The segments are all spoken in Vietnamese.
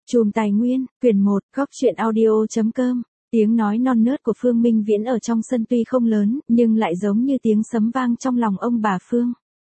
Chùm Tài Nguyên, quyển 1, góc truyện audio.com. Tiếng nói non nớt của Phương Minh Viễn ở trong sân tuy không lớn, nhưng lại giống như tiếng sấm vang trong lòng ông bà Phương.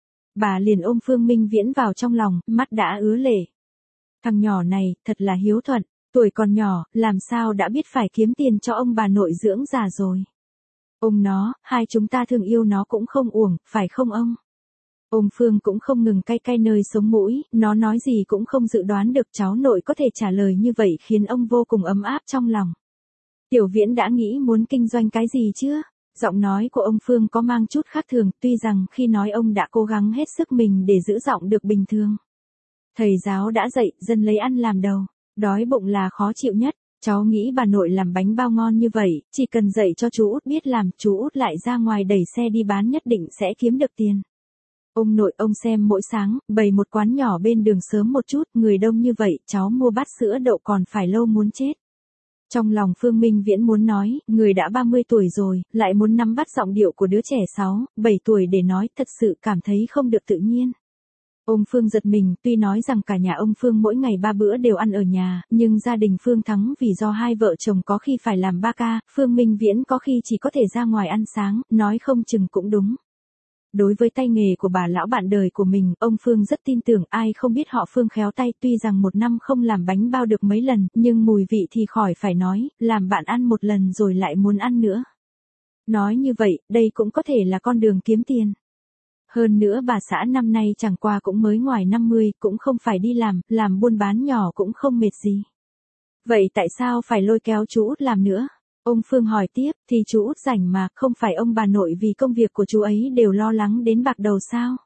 Bà liền ôm Phương Minh Viễn vào trong lòng, mắt đã ứa lệ. Thằng nhỏ này, thật là hiếu thuận, tuổi còn nhỏ, làm sao đã biết phải kiếm tiền cho ông bà nội dưỡng già rồi. Ông nó, hai chúng ta thương yêu nó cũng không uổng, phải không ông? Ông Phương cũng không ngừng cay cay nơi sống mũi, nó nói gì cũng không dự đoán được cháu nội có thể trả lời như vậy khiến ông vô cùng ấm áp trong lòng. Tiểu Viễn đã nghĩ muốn kinh doanh cái gì chưa? Giọng nói của ông Phương có mang chút khác thường, tuy rằng khi nói ông đã cố gắng hết sức mình để giữ giọng được bình thường. Thầy giáo đã dạy, dân lấy ăn làm đầu, đói bụng là khó chịu nhất. Cháu nghĩ bà nội làm bánh bao ngon như vậy, chỉ cần dạy cho chú Út biết làm, chú Út lại ra ngoài đẩy xe đi bán nhất định sẽ kiếm được tiền. Ông nội ông xem mỗi sáng, bày một quán nhỏ bên đường sớm một chút, người đông như vậy, cháu mua bát sữa đậu còn phải lâu muốn chết. Trong lòng Phương Minh Viễn muốn nói, người đã 30 tuổi rồi, lại muốn nắm bắt giọng điệu của đứa trẻ 6, 7 tuổi để nói, thật sự cảm thấy không được tự nhiên. Ông Phương giật mình, tuy nói rằng cả nhà ông Phương mỗi ngày 3 bữa đều ăn ở nhà, nhưng gia đình Phương Thắng vì do hai vợ chồng có khi phải làm 3 ca, Phương Minh Viễn có khi chỉ có thể ra ngoài ăn sáng, nói không chừng cũng đúng. Đối với tay nghề của bà lão bạn đời của mình, ông Phương rất tin tưởng, ai không biết họ Phương khéo tay, tuy rằng một năm không làm bánh bao được mấy lần, nhưng mùi vị thì khỏi phải nói, làm bạn ăn một lần rồi lại muốn ăn nữa. Nói như vậy, đây cũng có thể là con đường kiếm tiền. Hơn nữa bà xã năm nay chẳng qua cũng mới ngoài 50, cũng không phải đi làm buôn bán nhỏ cũng không mệt gì. Vậy tại sao phải lôi kéo chú Út làm nữa? Ông Phương hỏi tiếp, thì chú Út rảnh mà, không phải ông bà nội vì công việc của chú ấy đều lo lắng đến bạc đầu sao?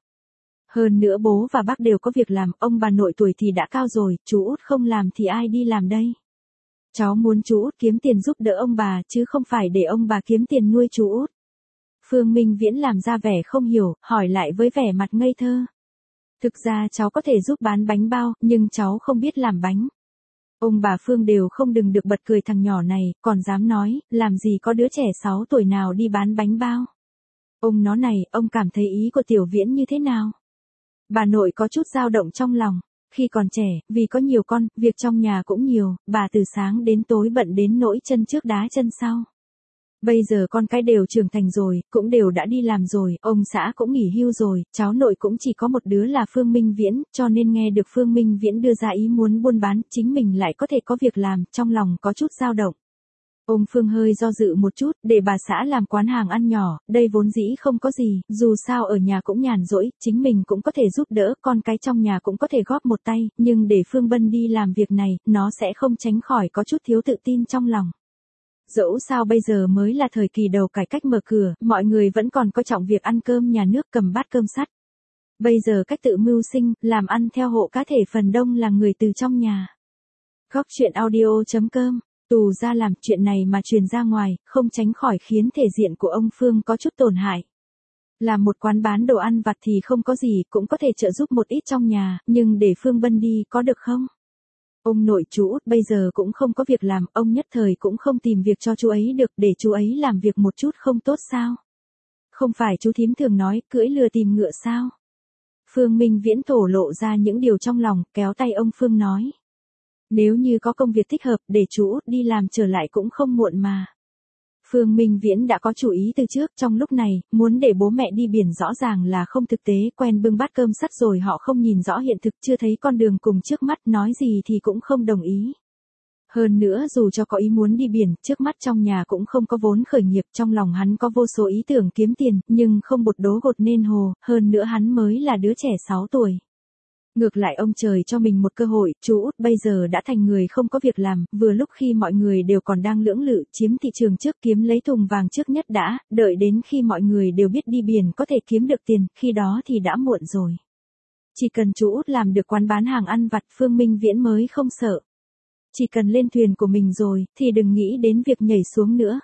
Hơn nữa bố và bác đều có việc làm, ông bà nội tuổi thì đã cao rồi, chú Út không làm thì ai đi làm đây? Cháu muốn chú Út kiếm tiền giúp đỡ ông bà, chứ không phải để ông bà kiếm tiền nuôi chú Út. Phương Minh Viễn làm ra vẻ không hiểu, hỏi lại với vẻ mặt ngây thơ. Thực ra cháu có thể giúp bán bánh bao, nhưng cháu không biết làm bánh. Ông bà Phương đều không đừng được bật cười thằng nhỏ này, còn dám nói, làm gì có đứa trẻ 6 tuổi nào đi bán bánh bao. Ông nó này, ông cảm thấy ý của Tiểu Viễn như thế nào? Bà nội có chút dao động trong lòng. Khi còn trẻ, vì có nhiều con, việc trong nhà cũng nhiều, bà từ sáng đến tối bận đến nỗi chân trước đá chân sau. Bây giờ con cái đều trưởng thành rồi, cũng đều đã đi làm rồi, ông xã cũng nghỉ hưu rồi, cháu nội cũng chỉ có một đứa là Phương Minh Viễn, cho nên nghe được Phương Minh Viễn đưa ra ý muốn buôn bán, chính mình lại có thể có việc làm, trong lòng có chút dao động. Ông Phương hơi do dự một chút, để bà xã làm quán hàng ăn nhỏ, đây vốn dĩ không có gì, dù sao ở nhà cũng nhàn rỗi, chính mình cũng có thể giúp đỡ, con cái trong nhà cũng có thể góp một tay, nhưng để Phương Bân đi làm việc này, nó sẽ không tránh khỏi có chút thiếu tự tin trong lòng. Dẫu sao bây giờ mới là thời kỳ đầu cải cách mở cửa, mọi người vẫn còn coi trọng việc ăn cơm nhà nước cầm bát cơm sắt. Bây giờ cách tự mưu sinh, làm ăn theo hộ cá thể phần đông là người từ trong nhà. Góc truyện audio.com, tù ra làm chuyện này mà truyền ra ngoài, không tránh khỏi khiến thể diện của ông Phương có chút tổn hại. Làm một quán bán đồ ăn vặt thì không có gì, cũng có thể trợ giúp một ít trong nhà, nhưng để Phương Bân đi có được không? Ông nội chú Út bây giờ cũng không có việc làm, ông nhất thời cũng không tìm việc cho chú ấy được, để chú ấy làm việc một chút không tốt sao? Không phải chú thím thường nói, cưỡi lừa tìm ngựa sao? Phương Minh Viễn thổ lộ ra những điều trong lòng, kéo tay ông Phương nói. Nếu như có công việc thích hợp, để chú Út đi làm trở lại cũng không muộn mà. Phương Minh Viễn đã có chủ ý từ trước, trong lúc này, muốn để bố mẹ đi biển rõ ràng là không thực tế, quen bưng bát cơm sắt rồi họ không nhìn rõ hiện thực, chưa thấy con đường cùng trước mắt, nói gì thì cũng không đồng ý. Hơn nữa dù cho có ý muốn đi biển, trước mắt trong nhà cũng không có vốn khởi nghiệp, trong lòng hắn có vô số ý tưởng kiếm tiền, nhưng không bột đố gột nên hồ, hơn nữa hắn mới là đứa trẻ 6 tuổi. Ngược lại ông trời cho mình một cơ hội, chú Út bây giờ đã thành người không có việc làm, vừa lúc khi mọi người đều còn đang lưỡng lự, chiếm thị trường trước kiếm lấy thùng vàng trước nhất đã, đợi đến khi mọi người đều biết đi biển có thể kiếm được tiền, khi đó thì đã muộn rồi. Chỉ cần chú Út làm được quán bán hàng ăn vặt, Phương Minh Viễn mới không sợ. Chỉ cần lên thuyền của mình rồi, thì đừng nghĩ đến việc nhảy xuống nữa.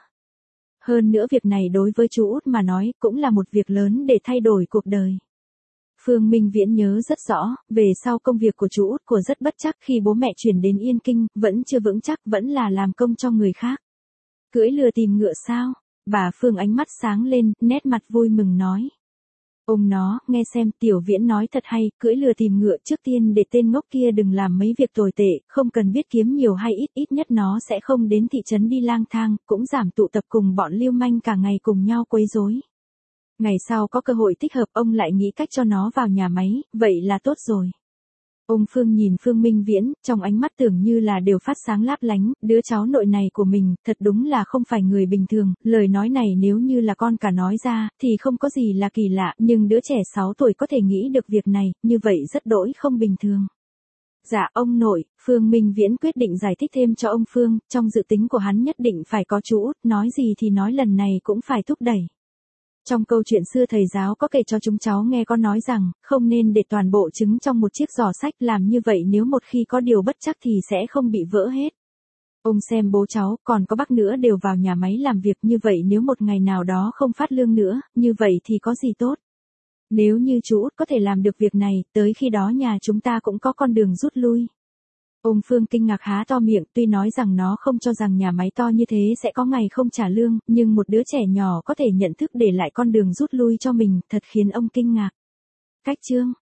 Hơn nữa việc này đối với chú Út mà nói, cũng là một việc lớn để thay đổi cuộc đời. Phương Minh Viễn nhớ rất rõ, về sau công việc của chú Út của rất bất chắc khi bố mẹ chuyển đến Yên Kinh, vẫn chưa vững chắc, vẫn là làm công cho người khác. Cưỡi lừa tìm ngựa sao? Bà Phương ánh mắt sáng lên, nét mặt vui mừng nói. Ông nó, nghe xem, Tiểu Viễn nói thật hay, cưỡi lừa tìm ngựa, trước tiên để tên ngốc kia đừng làm mấy việc tồi tệ, không cần biết kiếm nhiều hay ít, ít nhất nó sẽ không đến thị trấn đi lang thang, cũng giảm tụ tập cùng bọn lưu manh cả ngày cùng nhau quấy rối. Ngày sau có cơ hội thích hợp ông lại nghĩ cách cho nó vào nhà máy, vậy là tốt rồi. Ông Phương nhìn Phương Minh Viễn, trong ánh mắt tưởng như là đều phát sáng láp lánh, đứa cháu nội này của mình, thật đúng là không phải người bình thường, lời nói này nếu như là con cả nói ra, thì không có gì là kỳ lạ, nhưng đứa trẻ 6 tuổi có thể nghĩ được việc này, như vậy rất đỗi không bình thường. Dạ ông nội, Phương Minh Viễn quyết định giải thích thêm cho ông Phương, trong dự tính của hắn nhất định phải có chú út, nói gì thì nói lần này cũng phải thúc đẩy. Trong câu chuyện xưa thầy giáo có kể cho chúng cháu nghe con nói rằng, không nên để toàn bộ trứng trong một chiếc giỏ sách, làm như vậy nếu một khi có điều bất trắc thì sẽ không bị vỡ hết. Ông xem bố cháu, còn có bác nữa đều vào nhà máy làm việc, như vậy nếu một ngày nào đó không phát lương nữa, như vậy thì có gì tốt. Nếu như chú út có thể làm được việc này, tới khi đó nhà chúng ta cũng có con đường rút lui. Ông Phương kinh ngạc há to miệng, tuy nói rằng nó không cho rằng nhà máy to như thế sẽ có ngày không trả lương, nhưng một đứa trẻ nhỏ có thể nhận thức để lại con đường rút lui cho mình, thật khiến ông kinh ngạc. Cách chương